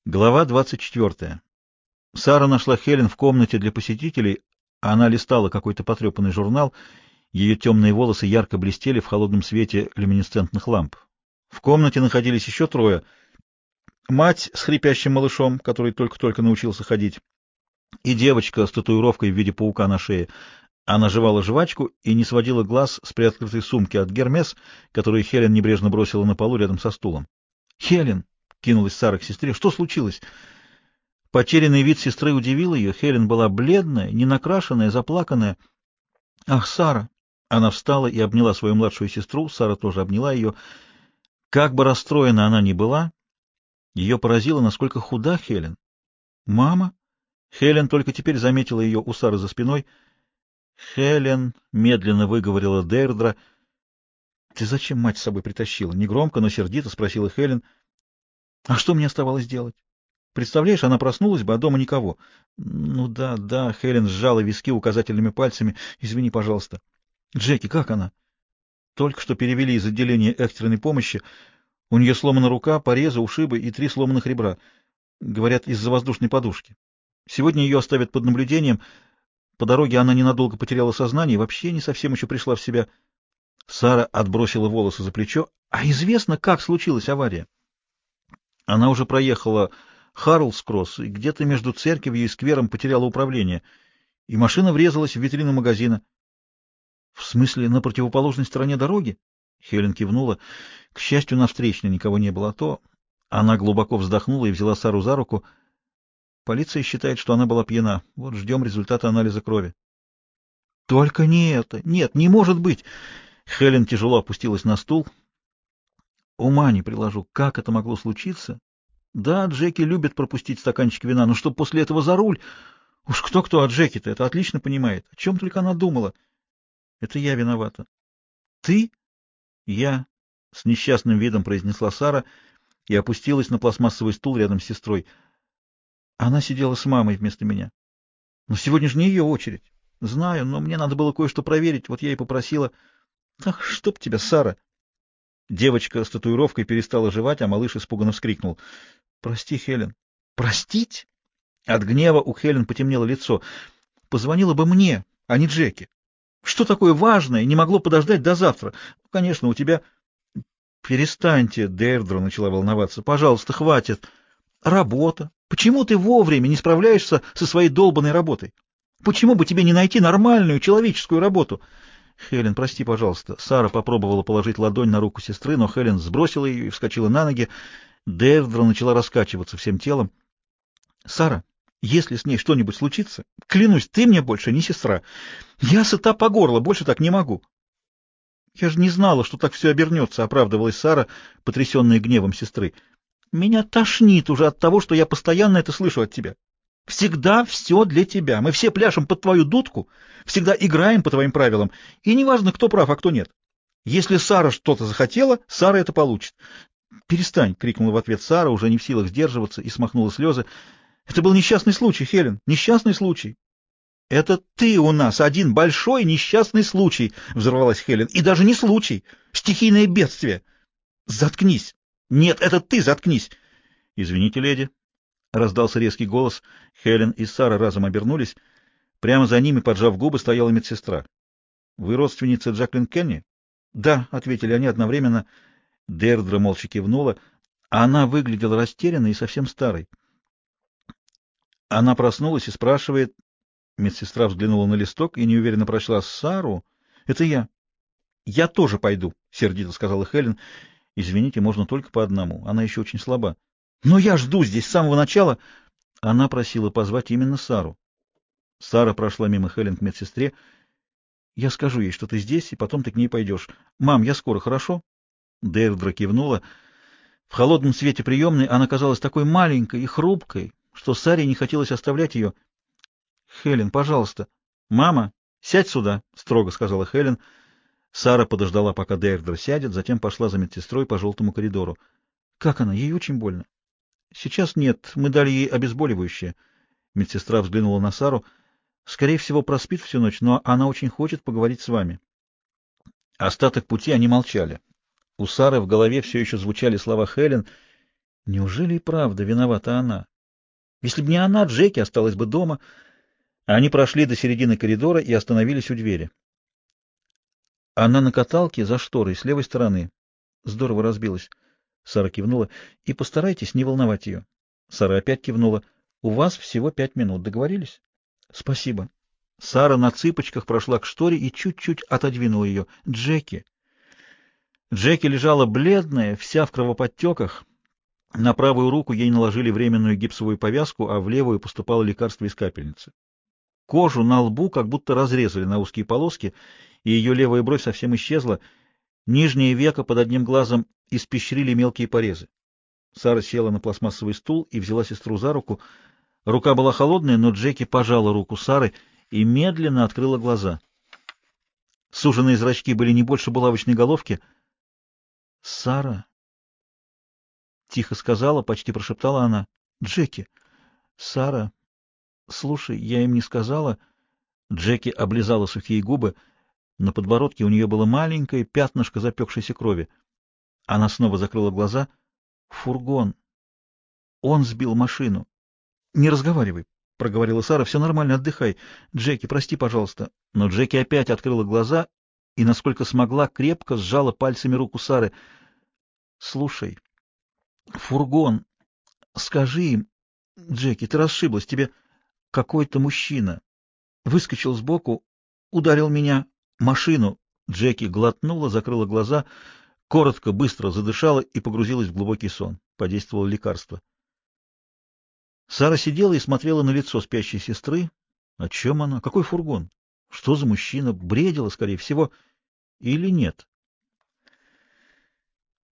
Глава 24. Сара нашла Хелен в комнате для посетителей. Она листала какой-то потрепанный журнал. Ее темные волосы ярко блестели в холодном свете люминесцентных ламп. В комнате находились еще трое. Мать с хрипящим малышом, который только-только научился ходить, и девочка с татуировкой в виде паука на шее. Она жевала жвачку и не сводила глаз с приоткрытой сумки от Гермес, которую Хелен небрежно бросила на полу рядом со стулом. «Хелен!» — кинулась Сара к сестре. «Что случилось?» Потерянный вид сестры удивил ее. Хелен была бледная, ненакрашенная, заплаканная. «Ах, Сара!» Она встала и обняла свою младшую сестру. Сара тоже обняла ее. Как бы расстроена она ни была, ее поразило, насколько худа Хелен. «Мама?» Хелен только теперь заметила ее у Сары за спиной. «Хелен», — медленно выговорила Дейрдра. «Ты зачем мать с собой притащила?» Негромко, но сердито спросила Хелен. «А что мне оставалось делать? Представляешь, она проснулась бы, а дома никого». «Ну да, да», — Хелен сжала виски указательными пальцами. «Извини, пожалуйста». «Джеки, как она?» «Только что перевели из отделения экстренной помощи. У нее сломана рука, порезы, ушибы и 3 сломанных ребра. Говорят, из-за воздушной подушки. Сегодня ее оставят под наблюдением. По дороге она ненадолго потеряла сознание и вообще не совсем еще пришла в себя». Сара отбросила волосы за плечо. «А известно, как случилась авария?» Она уже проехала Харлс-Кросс и где-то между церковью и сквером потеряла управление, и машина врезалась в витрину магазина. — В смысле, на противоположной стороне дороги? Хелен кивнула. К счастью, на встречной никого не было, а то... Она глубоко вздохнула и взяла Сару за руку. Полиция считает, что она была пьяна. Вот ждем результата анализа крови. — Только не это! Нет, не может быть! Хелен тяжело опустилась на стул. Ума не приложу, как это могло случиться? Да, Джеки любит пропустить стаканчик вина, но чтоб после этого за руль... Уж кто-кто, а Джеки-то это отлично понимает. О чем только она думала. Это я виновата. Ты? Я, с несчастным видом произнесла Сара и опустилась на пластмассовый стул рядом с сестрой. Она сидела с мамой вместо меня. Но сегодня же не ее очередь. Знаю, но мне надо было кое-что проверить, вот я и попросила. Ах, чтоб тебя, Сара! Девочка с татуировкой перестала жевать, а малыш испуганно вскрикнул. Прости, Хелен. Простить? От гнева у Хелен потемнело лицо. Позвонила бы мне, а не Джеки. Что такое важное не могло подождать до завтра? Конечно, у тебя... Перестаньте, Дейрдра начала волноваться. Пожалуйста, хватит. Работа. Почему ты вовремя не справляешься со своей долбанной работой? Почему бы тебе не найти нормальную человеческую работу? Хелен, прости, пожалуйста. Сара попробовала положить ладонь на руку сестры, но Хелен сбросила ее и вскочила на ноги. Дейрдра начала раскачиваться всем телом. Сара, если с ней что-нибудь случится, клянусь, ты мне больше не сестра. Я сыта по горло, больше так не могу. Я же не знала, что так все обернется, — оправдывалась Сара, потрясенная гневом сестры. Меня тошнит уже от того, что я постоянно это слышу от тебя. Всегда все для тебя. Мы все пляшем под твою дудку, всегда играем по твоим правилам, и неважно, кто прав, а кто нет. Если Сара что-то захотела, Сара это получит. «Перестань!» — крикнула в ответ Сара, уже не в силах сдерживаться, и смахнула слезы. «Это был несчастный случай, Хелен, несчастный случай!» «Это ты у нас один большой несчастный случай!» — взорвалась Хелен. «И даже не случай! Стихийное бедствие!» «Заткнись!» «Нет, это ты заткнись!» «Извините, леди!» — раздался резкий голос. Хелен и Сара разом обернулись. Прямо за ними, поджав губы, стояла медсестра. «Вы родственница Джаклин Кенни?» «Да», — ответили они одновременно. Дердра молча кивнула. Она выглядела растерянной и совсем старой. Она проснулась и спрашивает... Медсестра взглянула на листок и неуверенно прочла «Сару». «Это я». «Я тоже пойду», — сердито сказала Хелен. «Извините, можно только по одному. Она еще очень слаба». «Но я жду здесь с самого начала». Она просила позвать именно Сару. Сара прошла мимо Хелен к медсестре. «Я скажу ей, что ты здесь, и потом ты к ней пойдешь. Мам, я скоро, хорошо?» Дейрдра кивнула. В холодном свете приемной она казалась такой маленькой и хрупкой, что Саре не хотелось оставлять ее. «Хелен, пожалуйста». «Мама, сядь сюда», — строго сказала Хелен. Сара подождала, пока Дейрдра сядет, затем пошла за медсестрой по желтому коридору. «Как она? Ей очень больно». «Сейчас нет, мы дали ей обезболивающее». Медсестра взглянула на Сару. «Скорее всего, проспит всю ночь, но она очень хочет поговорить с вами». Остаток пути они молчали. У Сары в голове все еще звучали слова Хелен. Неужели и правда виновата она? Если бы не она, Джеки осталась бы дома. Они прошли до середины коридора и остановились у двери. Она на каталке за шторой с левой стороны. Здорово разбилась. Сара кивнула. И постарайтесь не волновать ее. Сара опять кивнула. У вас всего 5 минут. Договорились? Спасибо. Сара на цыпочках прошла к шторе и чуть-чуть отодвинула ее. Джеки. Джеки лежала бледная, вся в кровоподтеках. На правую руку ей наложили временную гипсовую повязку, а в левую поступало лекарство из капельницы. Кожу на лбу как будто разрезали на узкие полоски, и ее левая бровь совсем исчезла. Нижнее веко под одним глазом испещрили мелкие порезы. Сара села на пластмассовый стул и взяла сестру за руку. Рука была холодная, но Джеки пожала руку Сары и медленно открыла глаза. Суженные зрачки были не больше булавочной головки. — Сара, — тихо сказала, почти прошептала она. — Джеки, Сара, слушай, я им не сказала. Джеки облизала сухие губы. На подбородке у нее было маленькое пятнышко запекшейся крови. Она снова закрыла глаза. Фургон. Он сбил машину. — Не разговаривай, — проговорила Сара. — Все нормально, отдыхай. Джеки, прости, пожалуйста. Но Джеки опять открыла глаза и, насколько смогла, крепко сжала пальцами руку Сары. — Слушай, фургон. Скажи им. Джеки, ты расшиблась. Тебе какой-то мужчина выскочил сбоку, ударил меня. Машину. Джеки глотнула, закрыла глаза, коротко, быстро задышала и погрузилась в глубокий сон. Подействовало лекарство. Сара сидела и смотрела на лицо спящей сестры. О чем она? Какой фургон? Что за мужчина? Бредила, скорее всего. Или нет?